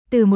Từ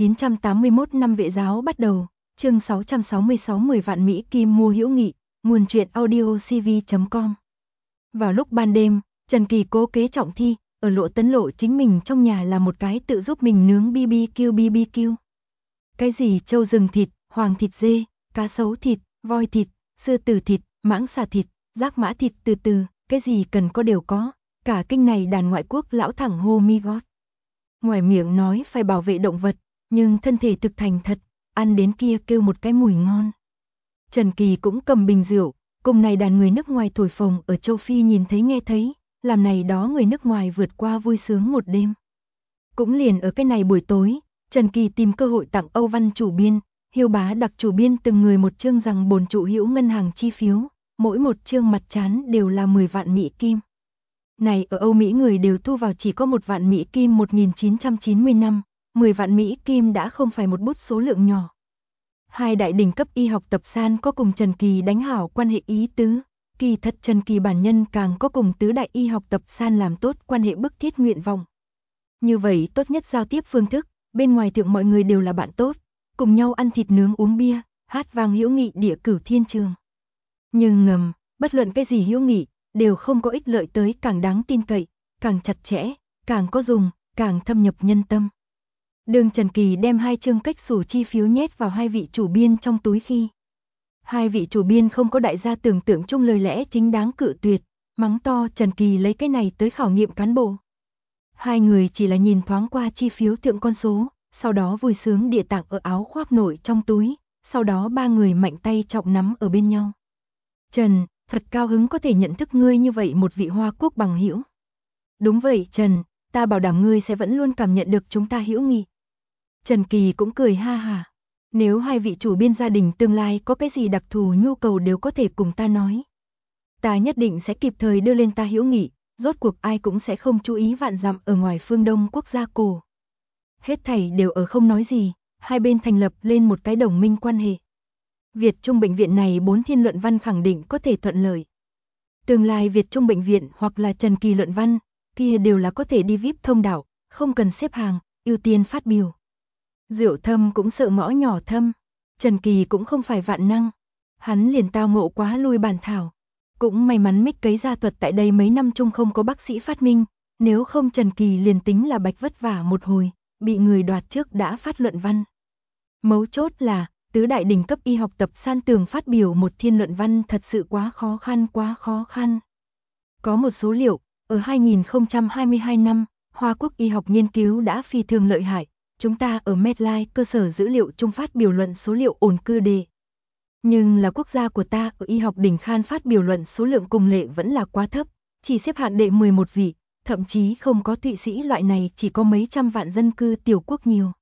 1981 năm Vệ giáo bắt đầu, chương 666 10 vạn Mỹ Kim mua hữu nghị, nguồn truyện audio cv.com. Vào lúc ban đêm, Trần Kỳ cố kế trọng thi, ở Lộ Tấn Lộ chính mình trong nhà là một cái tự giúp mình nướng BBQ. Cái gì trâu rừng thịt, hoàng thịt dê, cá sấu thịt, voi thịt, sư tử thịt, mãng xà thịt, giác mã thịt từ, cái gì cần có đều có. Cả kinh này đàn ngoại quốc lão thẳng hô mi gót. Ngoài miệng nói phải bảo vệ động vật, nhưng thân thể thực thành thật, ăn đến kia kêu một cái mùi ngon. Trần Kỳ cũng cầm bình rượu, cùng này đàn người nước ngoài thổi phồng ở châu Phi nhìn thấy nghe thấy, làm này đó người nước ngoài vượt qua vui sướng một đêm. Cũng liền ở cái này buổi tối, Trần Kỳ tìm cơ hội tặng Âu Văn chủ biên, Hiêu Bá đặc chủ biên từng người một chương rằng bồn trụ hữu ngân hàng chi phiếu, mỗi một chương mặt trán đều là 10 vạn Mỹ Kim. Này ở Âu Mỹ người đều thu vào chỉ có 1 vạn Mỹ Kim 1990 năm, 10 vạn Mỹ Kim đã không phải một bút số lượng nhỏ. Hai đại đỉnh cấp y học tập san có cùng Trần Kỳ đánh hảo quan hệ ý tứ, kỳ thật Trần Kỳ bản nhân càng có cùng tứ đại y học tập san làm tốt quan hệ bức thiết nguyện vọng. Như vậy tốt nhất giao tiếp phương thức, bên ngoài thượng mọi người đều là bạn tốt, cùng nhau ăn thịt nướng uống bia, hát vang hữu nghị địa cửu thiên trường. Nhưng ngầm, bất luận cái gì hữu nghị, đều không có ích lợi tới càng đáng tin cậy, càng chặt chẽ, càng có dùng, càng thâm nhập nhân tâm. Đường Trần Kỳ đem 2 chương cách xù chi phiếu nhét vào 2 vị chủ biên trong túi khi. 2 vị chủ biên không có đại gia tưởng tượng chung lời lẽ chính đáng cự tuyệt, mắng to Trần Kỳ lấy cái này tới khảo nghiệm cán bộ. 2 người chỉ là nhìn thoáng qua chi phiếu thượng con số, sau đó vui sướng địa tặng ở áo khoác nội trong túi, sau đó 3 người mạnh tay trọng nắm ở bên nhau. Trần, thật cao hứng có thể nhận thức ngươi như vậy một vị Hoa Quốc bằng hữu. Đúng vậy Trần, ta bảo đảm ngươi sẽ vẫn luôn cảm nhận được chúng ta hữu nghị. Trần Kỳ cũng cười ha hả. Nếu 2 vị chủ biên gia đình tương lai có cái gì đặc thù nhu cầu đều có thể cùng ta nói. Ta nhất định sẽ kịp thời đưa lên ta hữu nghị, rốt cuộc ai cũng sẽ không chú ý vạn dặm ở ngoài phương Đông quốc gia cổ. Hết thảy đều ở không nói gì, hai bên thành lập lên một cái đồng minh quan hệ. Việt Trung bệnh viện này 4 thiên luận văn khẳng định có thể thuận lợi. Tương lai Việt Trung bệnh viện hoặc là Trần Kỳ luận văn, kia đều là có thể đi VIP thông đạo, không cần xếp hàng, ưu tiên phát biểu. Rượu thâm cũng sợ ngõ nhỏ thâm, Trần Kỳ cũng không phải vạn năng, hắn liền tao ngộ quá lui bản thảo. Cũng may mắn mic cấy gia thuật tại đây mấy năm chung không có bác sĩ phát minh, nếu không Trần Kỳ liền tính là bạch vất vả một hồi, bị người đoạt trước đã phát luận văn. Mấu chốt là, tứ đại đỉnh cấp y học tập san tường phát biểu một thiên luận văn thật sự quá khó khăn. Có một số liệu, ở 2022 năm, Hoa Quốc y học nghiên cứu đã phi thường lợi hại, chúng ta ở Medline cơ sở dữ liệu chung phát biểu luận số liệu ổn cư đề. Nhưng là quốc gia của ta ở y học đỉnh khan phát biểu luận số lượng cùng lệ vẫn là quá thấp, chỉ xếp hạng đệ 11 vị, thậm chí không có Thụy Sĩ loại này chỉ có mấy trăm vạn dân cư tiểu quốc nhiều.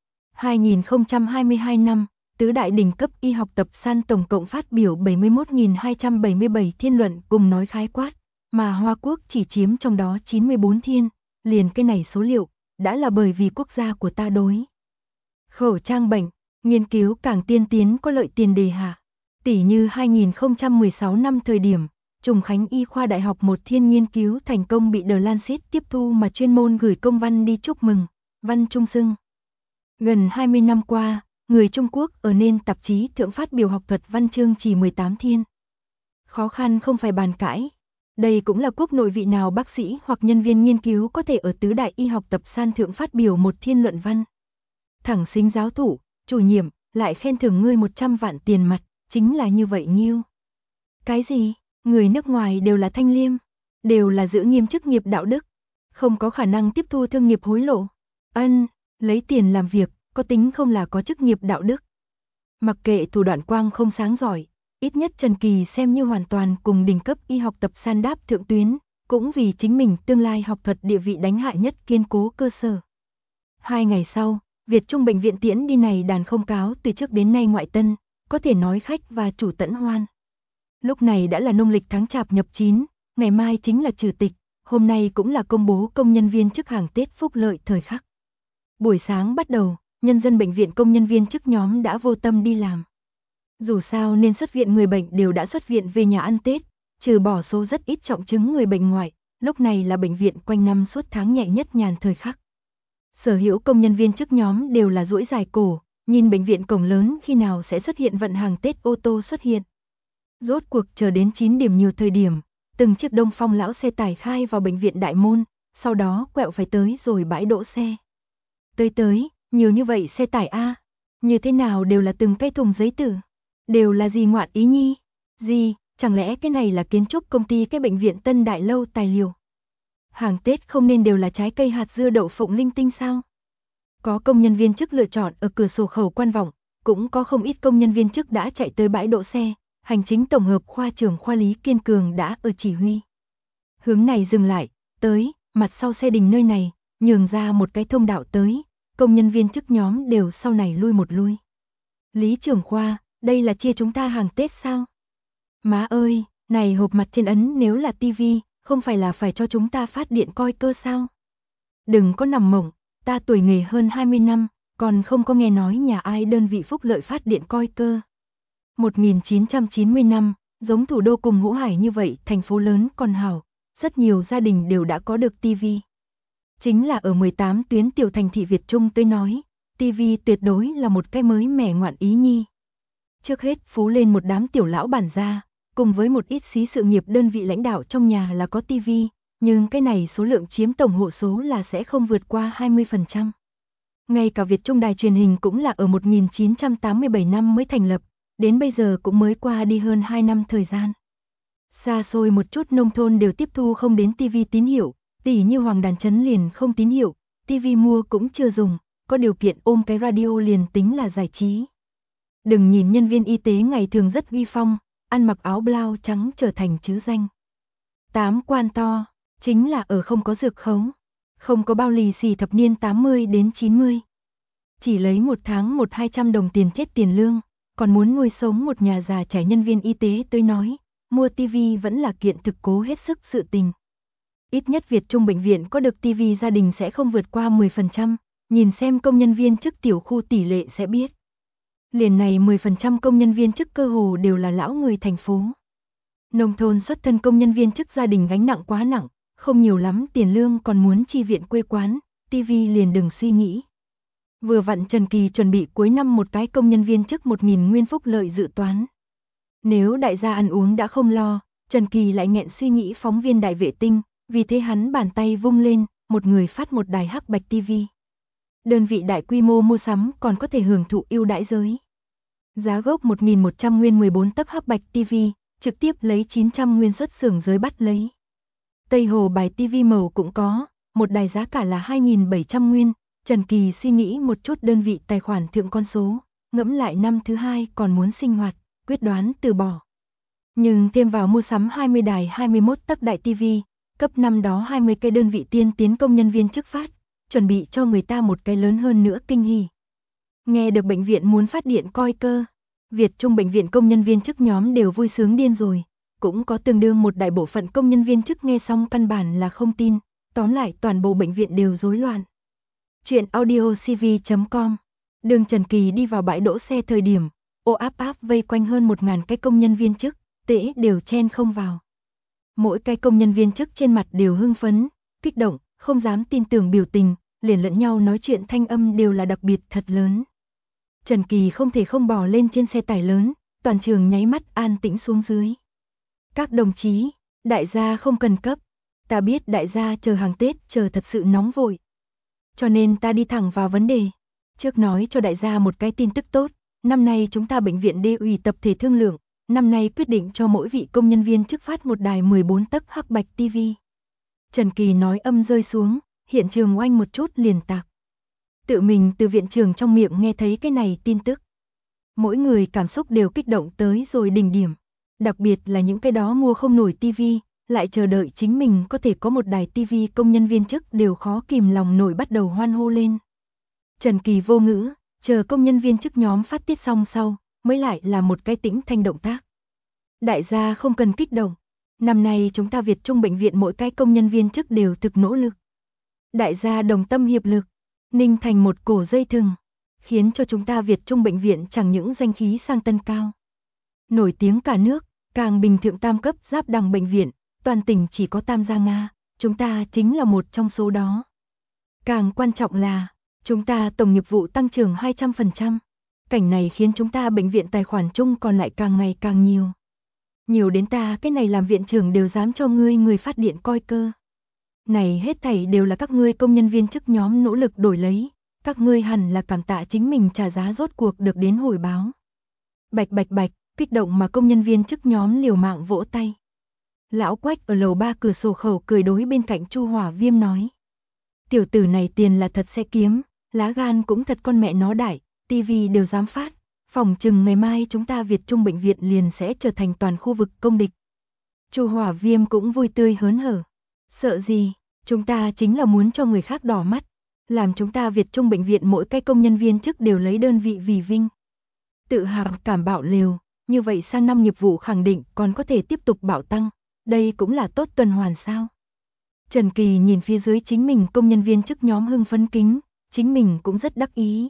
2022 năm, tứ đại đỉnh cấp y học tập san tổng cộng phát biểu 71.277 thiên luận cùng nói khái quát, mà Hoa Quốc chỉ chiếm trong đó 94 thiên, liền cái này số liệu, đã là bởi vì quốc gia của ta đối khẩu trang bệnh, nghiên cứu càng tiên tiến có lợi tiền đề hạ. Tỷ như 2016 năm thời điểm, Trùng Khánh Y khoa Đại học một thiên nghiên cứu thành công bị The Lancet tiếp thu mà chuyên môn gửi công văn đi chúc mừng, văn trung xưng. Gần 20 năm qua, người Trung Quốc ở nên tạp chí thượng phát biểu học thuật văn chương chỉ 18 thiên. Khó khăn không phải bàn cãi. Đây cũng là quốc nội vị nào bác sĩ hoặc nhân viên nghiên cứu có thể ở tứ đại y học tập san thượng phát biểu một thiên luận văn. Thẳng xính giáo thủ, chủ nhiệm, lại khen thưởng ngươi 100 vạn tiền mặt, chính là như vậy nhiêu. Cái gì? Người nước ngoài đều là thanh liêm, đều là giữ nghiêm chức nghiệp đạo đức, không có khả năng tiếp thu thương nghiệp hối lộ. Lấy tiền làm việc, có tính không là có chức nghiệp đạo đức. Mặc kệ thủ đoạn quang không sáng giỏi, ít nhất Trần Kỳ xem như hoàn toàn cùng đỉnh cấp y học tập san đáp thượng tuyến, cũng vì chính mình tương lai học thuật địa vị đánh hại nhất kiên cố cơ sở. 2 ngày sau, Việt Trung bệnh viện tiễn đi này đàn không cáo từ trước đến nay ngoại tân, có thể nói khách và chủ tẫn hoan. Lúc này đã là nông lịch tháng Chạp nhập 9, ngày mai chính là trừ tịch, hôm nay cũng là công bố công nhân viên chức hàng Tết phúc lợi thời khắc. Buổi sáng bắt đầu, nhân dân bệnh viện công nhân viên chức nhóm đã vô tâm đi làm. Dù sao nên xuất viện người bệnh đều đã xuất viện về nhà ăn Tết, trừ bỏ số rất ít trọng chứng người bệnh ngoại, lúc này là bệnh viện quanh năm suốt tháng nhẹ nhất nhàn thời khắc. Sở hữu công nhân viên chức nhóm đều là duỗi dài cổ, nhìn bệnh viện cổng lớn khi nào sẽ xuất hiện vận hàng Tết ô tô xuất hiện. Rốt cuộc chờ đến 9 điểm nhiều thời điểm, từng chiếc Đông Phong lão xe tải khai vào bệnh viện đại môn, sau đó quẹo phải tới rồi bãi đỗ xe. Tới, nhiều như vậy xe tải a, như thế nào đều là từng cái thùng giấy tử, đều là gì ngoạn ý nhi? Gì, chẳng lẽ cái này là kiến trúc công ty cái bệnh viện Tân Đại Lâu tài liệu? Hàng Tết không nên đều là trái cây hạt dưa đậu phộng linh tinh sao? Có công nhân viên chức lựa chọn ở cửa sổ khẩu quan vọng, cũng có không ít công nhân viên chức đã chạy tới bãi đỗ xe, hành chính tổng hợp khoa trưởng khoa Lý Kiên Cường đã ở chỉ huy. Hướng này dừng lại, tới, mặt sau xe đình nơi này, nhường ra một cái thông đạo tới, công nhân viên chức nhóm đều sau này lui một lui. Lý trưởng khoa, đây là chia chúng ta hàng Tết sao? Má ơi, này hộp mặt trên ấn nếu là tivi, không phải là phải cho chúng ta phát điện coi cơ sao? Đừng có nằm mộng, ta tuổi nghề hơn 20 năm, còn không có nghe nói nhà ai đơn vị phúc lợi phát điện coi cơ. 1990 năm, giống thủ đô cùng Ngũ Hải như vậy, thành phố lớn còn hảo, rất nhiều gia đình đều đã có được tivi. Chính là ở 18 tuyến tiểu thành thị Việt Trung tới nói, tivi tuyệt đối là một cái mới mẻ ngoạn ý nhi. Trước hết phú lên một đám tiểu lão bản gia, cùng với một ít xí sự nghiệp đơn vị lãnh đạo trong nhà là có tivi, nhưng cái này số lượng chiếm tổng hộ số là sẽ không vượt qua 20%. Ngay cả Việt Trung đài truyền hình cũng là ở 1987 năm mới thành lập, đến bây giờ cũng mới qua đi hơn 2 năm thời gian. Xa xôi một chút nông thôn đều tiếp thu không đến tivi tín hiệu, tỉ như Hoàng Đàn Trấn liền không tín hiệu, tivi mua cũng chưa dùng, có điều kiện ôm cái radio liền tính là giải trí. Đừng nhìn nhân viên y tế ngày thường rất uy phong, ăn mặc áo blau trắng trở thành chữ danh. 8 quan to, chính là ở không có dược khống, không có bao lì xì thập niên 80 đến 90. Chỉ lấy một tháng 100-200 đồng tiền chết tiền lương, còn muốn nuôi sống một nhà già trẻ nhân viên y tế tới nói, mua tivi vẫn là kiện thực cố hết sức sự tình. Ít nhất Việt Trung bệnh viện có được tivi gia đình sẽ không vượt qua 10%, nhìn xem công nhân viên chức tiểu khu tỷ lệ sẽ biết. Liền này 10% công nhân viên chức cơ hồ đều là lão người thành phố. Nông thôn xuất thân công nhân viên chức gia đình gánh nặng quá nặng, không nhiều lắm tiền lương còn muốn chi viện quê quán, tivi liền đừng suy nghĩ. Vừa vặn Trần Kỳ chuẩn bị cuối năm một cái công nhân viên chức 1.000 nguyên phúc lợi dự toán. Nếu đại gia ăn uống đã không lo, Trần Kỳ lại nghẹn suy nghĩ phóng viên Đại Vệ Tinh, vì thế hắn bàn tay vung lên, một người phát một đài hắc bạch tivi. Đơn vị đại quy mô mua sắm còn có thể hưởng thụ ưu đãi giới. Giá gốc 1.100 nguyên 14 tấc hắc bạch tivi, trực tiếp lấy 900 nguyên xuất xưởng giới bắt lấy. Tây Hồ bài tivi màu cũng có, một đài giá cả là 2.700 nguyên. Trần Kỳ suy nghĩ một chút đơn vị tài khoản thượng con số, ngẫm lại năm thứ hai còn muốn sinh hoạt, quyết đoán từ bỏ. Nhưng thêm vào mua sắm 20 đài 21 tấc đại tivi, cấp năm đó 20 cái đơn vị tiên tiến công nhân viên chức phát, chuẩn bị cho người ta một cái lớn hơn nữa kinh hỉ. Nghe được bệnh viện muốn phát điện coi cơ, Việt Trung bệnh viện công nhân viên chức nhóm đều vui sướng điên rồi, cũng có tương đương một đại bộ phận công nhân viên chức nghe xong căn bản là không tin, tóm lại toàn bộ bệnh viện đều rối loạn. Chuyện audiocv.com. Đường Trần Kỳ đi vào bãi đỗ xe thời điểm, ô áp vây quanh hơn 1.000 cái công nhân viên chức, tễ đều chen không vào. Mỗi cái công nhân viên chức trên mặt đều hưng phấn, kích động, không dám tin tưởng biểu tình, liền lẫn nhau nói chuyện thanh âm đều là đặc biệt thật lớn. Trần Kỳ không thể không bò lên trên xe tải lớn, toàn trường nháy mắt an tĩnh xuống dưới. Các đồng chí, đại gia không cần cấp, ta biết đại gia chờ hàng Tết chờ thật sự nóng vội. Cho nên ta đi thẳng vào vấn đề. Trước nói cho đại gia một cái tin tức tốt, năm nay chúng ta bệnh viện Đê ủy tập thể thương lượng, năm nay quyết định cho mỗi vị công nhân viên chức phát một đài 14 tấc hắc bạch tivi. Trần Kỳ nói âm rơi xuống, hiện trường oanh một chút liền tạc. Tự mình từ viện trưởng trong miệng nghe thấy cái này tin tức. Mỗi người cảm xúc đều kích động tới rồi đỉnh điểm, đặc biệt là những cái đó mua không nổi tivi, lại chờ đợi chính mình có thể có một đài tivi công nhân viên chức đều khó kìm lòng nổi bắt đầu hoan hô lên. Trần Kỳ vô ngữ, chờ công nhân viên chức nhóm phát tiết xong sau, mới lại là một cái tĩnh thanh động tác. Đại gia không cần kích động, năm nay chúng ta Việt Trung bệnh viện mỗi cái công nhân viên chức đều thực nỗ lực. Đại gia đồng tâm hiệp lực, ninh thành một cổ dây thừng, khiến cho chúng ta Việt Trung bệnh viện chẳng những danh khí sang tân cao. Nổi tiếng cả nước, càng bình thượng tam cấp giáp đằng bệnh viện, toàn tỉnh chỉ có Tam Gia Nga, chúng ta chính là một trong số đó. Càng quan trọng là, chúng ta tổng nghiệp vụ tăng trưởng 200%. Cảnh này khiến chúng ta bệnh viện tài khoản chung còn lại càng ngày càng nhiều. Nhiều đến ta cái này làm viện trưởng đều dám cho người phát điện coi cơ. Này hết thảy đều là các ngươi công nhân viên chức nhóm nỗ lực đổi lấy, các ngươi hẳn là cảm tạ chính mình trả giá rốt cuộc được đến hồi báo. Bạch bạch bạch, kích động mà công nhân viên chức nhóm liều mạng vỗ tay. Lão Quách ở lầu 3 cửa sổ khẩu cười đối bên cạnh Chu Hỏa Viêm nói. Tiểu tử này tiền là thật sẽ kiếm, lá gan cũng thật con mẹ nó đại, tivi đều dám phát, phỏng chừng ngày mai chúng ta Việt Trung bệnh viện liền sẽ trở thành toàn khu vực công địch. Chu Hỏa Viêm cũng vui tươi hớn hở. Sợ gì, chúng ta chính là muốn cho người khác đỏ mắt, làm chúng ta Việt Trung bệnh viện mỗi cái công nhân viên chức đều lấy đơn vị vì vinh. Tự hào cảm bạo lều, như vậy sang năm nghiệp vụ khẳng định còn có thể tiếp tục bạo tăng, đây cũng là tốt tuần hoàn sao. Trần Kỳ nhìn phía dưới chính mình công nhân viên chức nhóm hưng phấn kính, chính mình cũng rất đắc ý.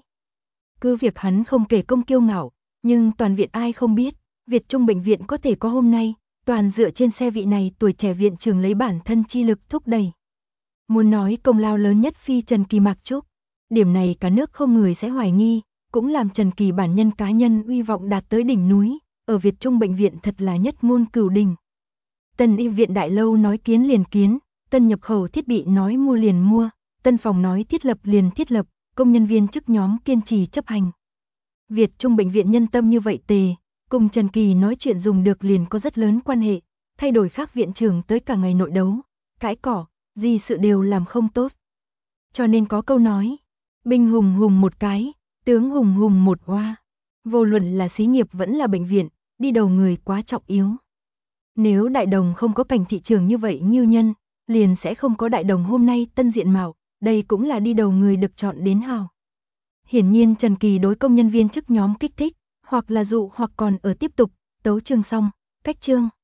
Cứ việc hắn không kể công kiêu ngạo, nhưng toàn viện ai không biết, Việt Trung bệnh viện có thể có hôm nay, toàn dựa trên xe vị này tuổi trẻ viện trưởng lấy bản thân chi lực thúc đẩy. Muốn nói công lao lớn nhất phi Trần Kỳ Mạc Trúc, điểm này cả nước không người sẽ hoài nghi, cũng làm Trần Kỳ bản nhân cá nhân uy vọng đạt tới đỉnh núi, ở Việt Trung bệnh viện thật là nhất ngôn cửu đình. Tân y viện đại lâu nói kiến liền kiến, tân nhập khẩu thiết bị nói mua liền mua, tân phòng nói thiết lập liền thiết lập, công nhân viên chức nhóm kiên trì chấp hành. Việt Trung bệnh viện nhân tâm như vậy tề, cùng Trần Kỳ nói chuyện dùng được liền có rất lớn quan hệ, thay đổi khác viện trưởng tới cả ngày nội đấu, cãi cỏ, gì sự đều làm không tốt. Cho nên có câu nói, binh hùng hùng một cái, tướng hùng hùng một hoa. Vô luận là xí nghiệp vẫn là bệnh viện, đi đầu người quá trọng yếu. Nếu đại đồng không có cảnh thị trường như vậy nghiêu nhân, liền sẽ không có đại đồng hôm nay tân diện mạo, đây cũng là đi đầu người được chọn đến hào. Hiển nhiên Trần Kỳ đối công nhân viên chức nhóm kích thích, hoặc là dụ hoặc còn ở tiếp tục, tấu chương xong, cách chương.